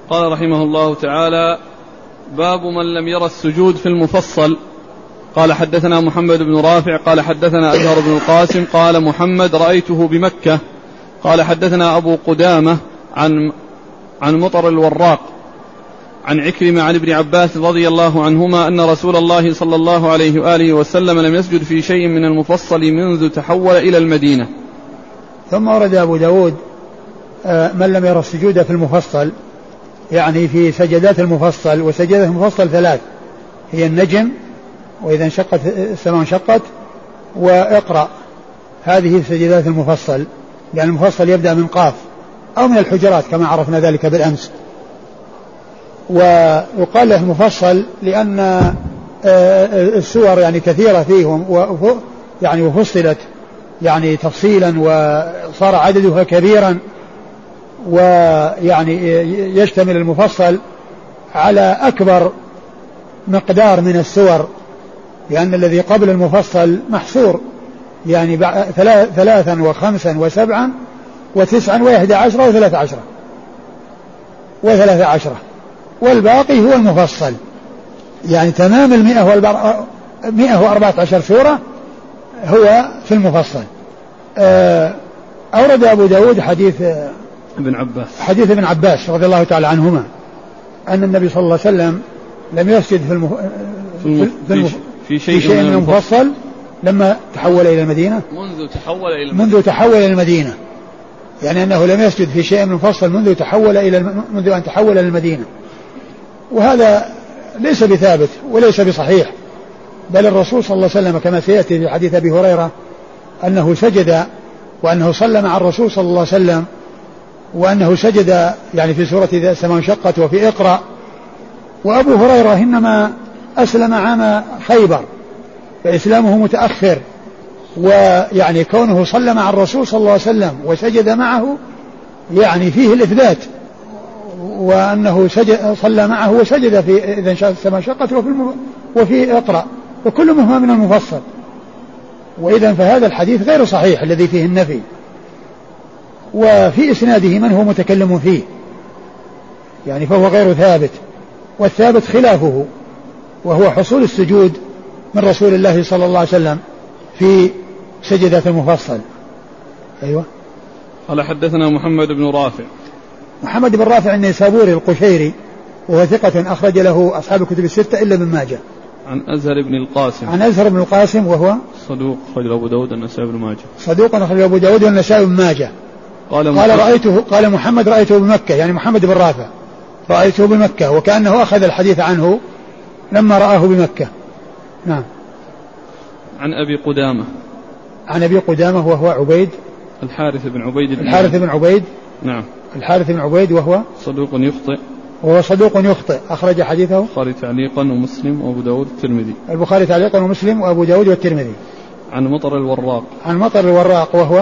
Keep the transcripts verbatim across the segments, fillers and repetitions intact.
قال رحمه الله تعالى: باب من لم ير السجود في المفصل. قال حدثنا محمد بن رافع قال حدثنا أزهر بن القاسم قال محمد رأيته بمكة. قال حدثنا أبو قدامة عن عن مطر الوراق عن عكرمة عن ابن عباس رضي الله عنهما أن رسول الله صلى الله عليه وآله وسلم لم يسجد في شيء من المفصل منذ تحول إلى المدينة. ثم ورد أبو داود من لم ير السجود في المفصل، يعني في سجدات المفصل. وسجدات المفصل ثلاث، هي النجم، وإذا انشقت السماء انشقت، وإقرأ. هذه سجدات المفصل، لأن المفصل يبدأ من قاف أو من الحجرات كما عرفنا ذلك بالأمس. ويقال له المفصل لأن السور يعني كثيرة فيهم يعني وفصلت يعني تفصيلا وصار عددها كبيرا، ويعني يشتمل المفصل على أكبر مقدار من السور، لأن الذي قبل المفصل محصور يعني ثلاثا وخمسا وسبعا وتسعا وإحدى عشرة وثلاث عشرة وثلاث عشرة، والباقي هو المفصل، يعني تمام المئة وأربعة عشر سورة هو في المفصل. أورد أبو داود حديث ابن عباس حديث ابن عباس رضي الله تعالى عنهما أن النبي صلى الله عليه وسلم لم يسجد في, المف... في, المف... في, المف... في شيء, في شيء من المفصل لما تحول إلى المدينة منذ تحول إلى المدينة منذ تحول إلى المدينة يعني أنه لم يسجد في شيء من المفصل منذ تحول إلى الم... منذ أن تحول إلى المدينة. وهذا ليس بثابت وليس بصحيح، بل الرسول صلى الله عليه وسلم كما سيأتي في حديث أبي هريرة أنه سجد، وأنه صلى مع الرسول صلى الله عليه وسلم، وأنه سجد يعني في سورة إذا السماء انشقت وفي اقرأ. وأبو هريرة إنما أسلم عام خيبر، فإسلامه متأخر، ويعني كونه صلى مع الرسول صلى الله عليه وسلم وسجد معه يعني فيه الإثبات، وأنه سجد صلى معه وسجد في إذا السماء انشقت وفي, وفي اقرأ، وكل مهما من المفصل. وإذا فهذا الحديث غير صحيح الذي فيه النفي، وفي إسناده من هو متكلم فيه يعني فهو غير ثابت، والثابت خلافه، وهو حصول السجود من رسول الله صلى الله عليه وسلم في سجدة المفصل. أيوة. قال حدثنا محمد بن رافع محمد بن رافع النيسابوري القشيري، وهو ثقة أخرج له أصحاب الكتب الستة إلا ابن ماجه. عن أزهر بن القاسم عن أزهر بن القاسم وهو صدوق أخرج أبو داود والنسائي بن ماجه صدوق أخرج أبو داود والنسائي بن ماجه. قال, قال رأيته قال محمد رأيته بمكة، يعني محمد بن رافع رأيته بمكة، وكأنه أخذ الحديث عنه لما رآه بمكة. نعم. عن أبي قدامة عن أبي قدامة وهو عبيد الحارث بن عبيد الحارث بن عبيد نعم الحارث بن عبيد وهو صدوق يخطئ وهو صدوق يخطئ أخرج حديثه البخاري تعليقا ومسلم وأبو داود والترمذي البخاري تعليقا ومسلم وأبو داود والترمذي. عن مطر الوراق عن مطر الوراق وهو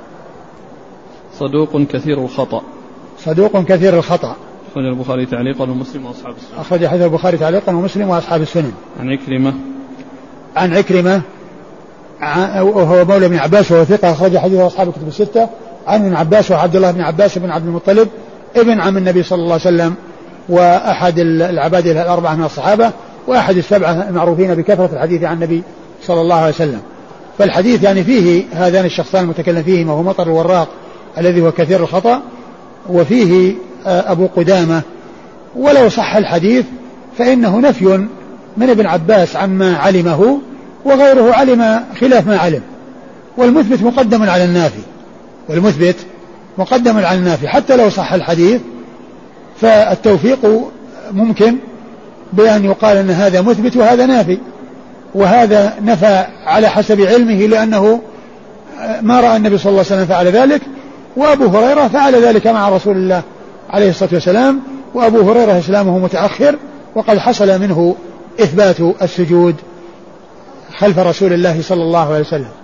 صدوق كثير الخطأ صدوق كثير الخطأ أخرج البخاري تعليقا ومسلم وأصحاب السنن أخرج حديث البخاري تعليقا ومسلم وأصحاب السنن. عن عكرمة عن عكرمة وهو مولى بن عباس وهو ثقة أخرج حديث أصحاب الكتب الستة. عن ابن عباس وعبد الله بن عباس بن عبد المطلب ابن عم النبي صلى الله عليه وسلم، وأحد العباد الأربعة من الصحابة، وأحد السبعة المعروفين بكثرة الحديث عن النبي صلى الله عليه وسلم. فالحديث يعني فيه هذان الشخصان المتكلم فيهما هو مطر الوراق الذي هو كثير الخطأ، وفيه أبو قدامة. ولو صح الحديث فإنه نفي من ابن عباس عما علمه، وغيره علم خلاف ما علم، والمثبت مقدم على النافي والمثبت مقدم على النافي. حتى لو صح الحديث فالتوفيق ممكن بأن يقال أن هذا مثبت وهذا نافي، وهذا نفى على حسب علمه لأنه ما رأى النبي صلى الله عليه وسلم فعل ذلك، وأبو هريرة فعل ذلك مع رسول الله عليه الصلاة والسلام، وأبو هريرة إسلامه متأخر وقد حصل منه إثبات السجود خلف رسول الله صلى الله عليه وسلم.